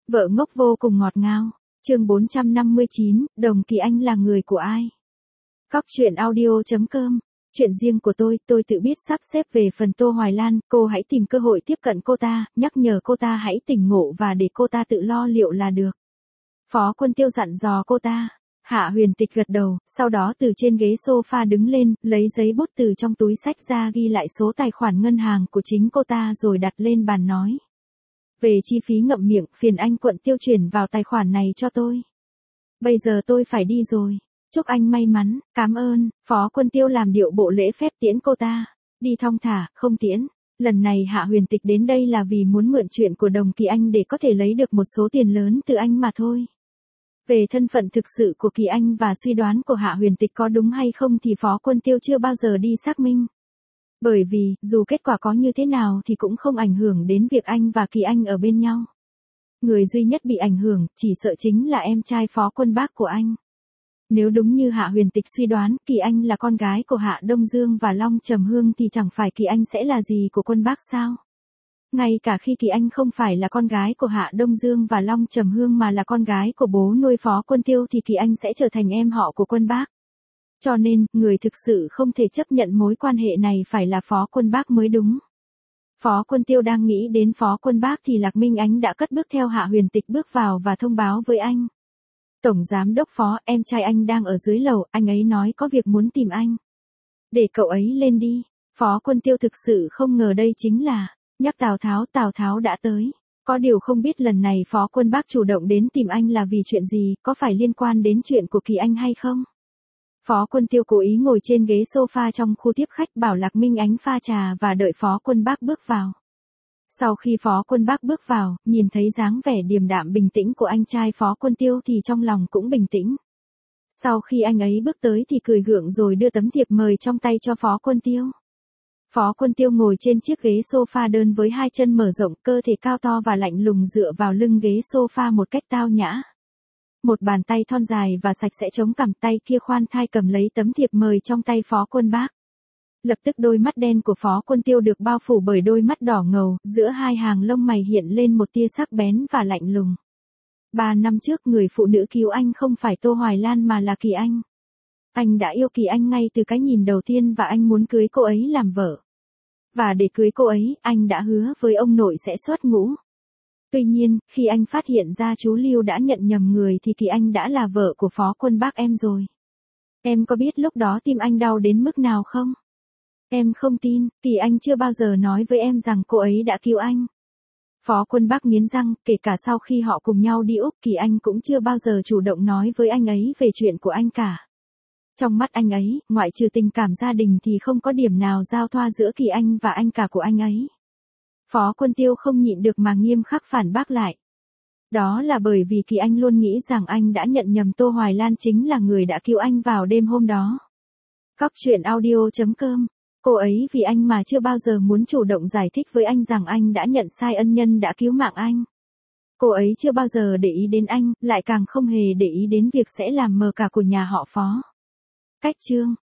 Vợ ngốc vô cùng ngọt ngào. Chương 459, Đồng Kỳ Anh là người của ai? Cóc truyện audio.com. Chuyện riêng của tôi tự biết sắp xếp. Về phần Tô Hoài Lan, cô hãy tìm cơ hội tiếp cận cô ta, nhắc nhở cô ta hãy tỉnh ngộ và để cô ta tự lo liệu là được. Phó Quân Tiêu dặn dò cô ta. Hạ Huyền Tịch gật đầu, sau đó từ trên ghế sofa đứng lên, lấy giấy bút từ trong túi xách ra ghi lại số tài khoản ngân hàng của chính cô ta rồi đặt lên bàn nói. Về chi phí ngậm miệng, phiền anh Quận Tiêu chuyển vào tài khoản này cho tôi. Bây giờ tôi phải đi rồi. Chúc anh may mắn, cảm ơn. Phó Quân Tiêu làm điệu bộ lễ phép tiễn cô ta. Đi thong thả, không tiễn. Lần này Hạ Huyền Tịch đến đây là vì muốn mượn chuyện của Đồng Kỳ Anh để có thể lấy được một số tiền lớn từ anh mà thôi. Về thân phận thực sự của Kỳ Anh và suy đoán của Hạ Huyền Tịch có đúng hay không thì Phó Quân Tiêu chưa bao giờ đi xác minh. Bởi vì, dù kết quả có như thế nào thì cũng không ảnh hưởng đến việc anh và Kỳ Anh ở bên nhau. Người duy nhất bị ảnh hưởng, chỉ sợ chính là em trai Phó Quân Bác của anh. Nếu đúng như Hạ Huyền Tịch suy đoán, Kỳ Anh là con gái của Hạ Đông Dương và Long Trầm Hương thì chẳng phải Kỳ Anh sẽ là gì của Quân Bác sao? Ngay cả khi Kỳ Anh không phải là con gái của Hạ Đông Dương và Long Trầm Hương mà là con gái của bố nuôi Phó Quân Tiêu thì Kỳ Anh sẽ trở thành em họ của Quân Bác. Cho nên, người thực sự không thể chấp nhận mối quan hệ này phải là Phó Quân Bác mới đúng. Phó Quân Tiêu đang nghĩ đến Phó Quân Bác thì Lạc Minh Ánh đã cất bước theo Hạ Huyền Tịch bước vào và thông báo với anh. Tổng Giám Đốc Phó, em trai anh đang ở dưới lầu, anh ấy nói có việc muốn tìm anh. Để cậu ấy lên đi. Phó Quân Tiêu thực sự không ngờ đây chính là, nhắc Tào Tháo đã tới. Có điều không biết lần này Phó Quân Bác chủ động đến tìm anh là vì chuyện gì, có phải liên quan đến chuyện của Kỳ Anh hay không? Phó Quân Tiêu cố ý ngồi trên ghế sofa trong khu tiếp khách bảo Lạc Minh Ánh pha trà và đợi Phó Quân Bác bước vào. Sau khi Phó Quân Bác bước vào, nhìn thấy dáng vẻ điềm đạm bình tĩnh của anh trai Phó Quân Tiêu thì trong lòng cũng bình tĩnh. Sau khi anh ấy bước tới thì cười gượng rồi đưa tấm thiệp mời trong tay cho Phó Quân Tiêu. Phó Quân Tiêu ngồi trên chiếc ghế sofa đơn với hai chân mở rộng, cơ thể cao to và lạnh lùng dựa vào lưng ghế sofa một cách tao nhã. Một bàn tay thon dài và sạch sẽ chống cằm, tay kia khoan thai cầm lấy tấm thiệp mời trong tay Phó Quân Bác. Lập tức đôi mắt đen của Phó Quân Tiêu được bao phủ bởi đôi mắt đỏ ngầu, giữa hai hàng lông mày hiện lên một tia sắc bén và lạnh lùng. 3 năm trước người phụ nữ cứu anh không phải Tô Hoài Lan mà là Kỳ Anh. Anh đã yêu Kỳ Anh ngay từ cái nhìn đầu tiên và anh muốn cưới cô ấy làm vợ. Và để cưới cô ấy, anh đã hứa với ông nội sẽ xuất ngũ. Tuy nhiên, khi anh phát hiện ra chú Lưu đã nhận nhầm người thì Kỳ Anh đã là vợ của Phó Quân Bác em rồi. Em có biết lúc đó tim anh đau đến mức nào không? Em không tin, Kỳ Anh chưa bao giờ nói với em rằng cô ấy đã cứu anh. Phó Quân Bác nghiến răng, kể cả sau khi họ cùng nhau đi Úc, Kỳ Anh cũng chưa bao giờ chủ động nói với anh ấy về chuyện của anh cả. Trong mắt anh ấy, ngoại trừ tình cảm gia đình thì không có điểm nào giao thoa giữa Kỳ Anh và anh cả của anh ấy. Phó Quân Tiêu không nhịn được mà nghiêm khắc phản bác lại. Đó là bởi vì Kỳ Anh luôn nghĩ rằng anh đã nhận nhầm Tô Hoài Lan chính là người đã cứu anh vào đêm hôm đó. Cóc truyện audio.com. Cô ấy vì anh mà chưa bao giờ muốn chủ động giải thích với anh rằng anh đã nhận sai ân nhân đã cứu mạng anh. Cô ấy chưa bao giờ để ý đến anh, lại càng không hề để ý đến việc sẽ làm mờ cả của nhà họ Phó. Cách chương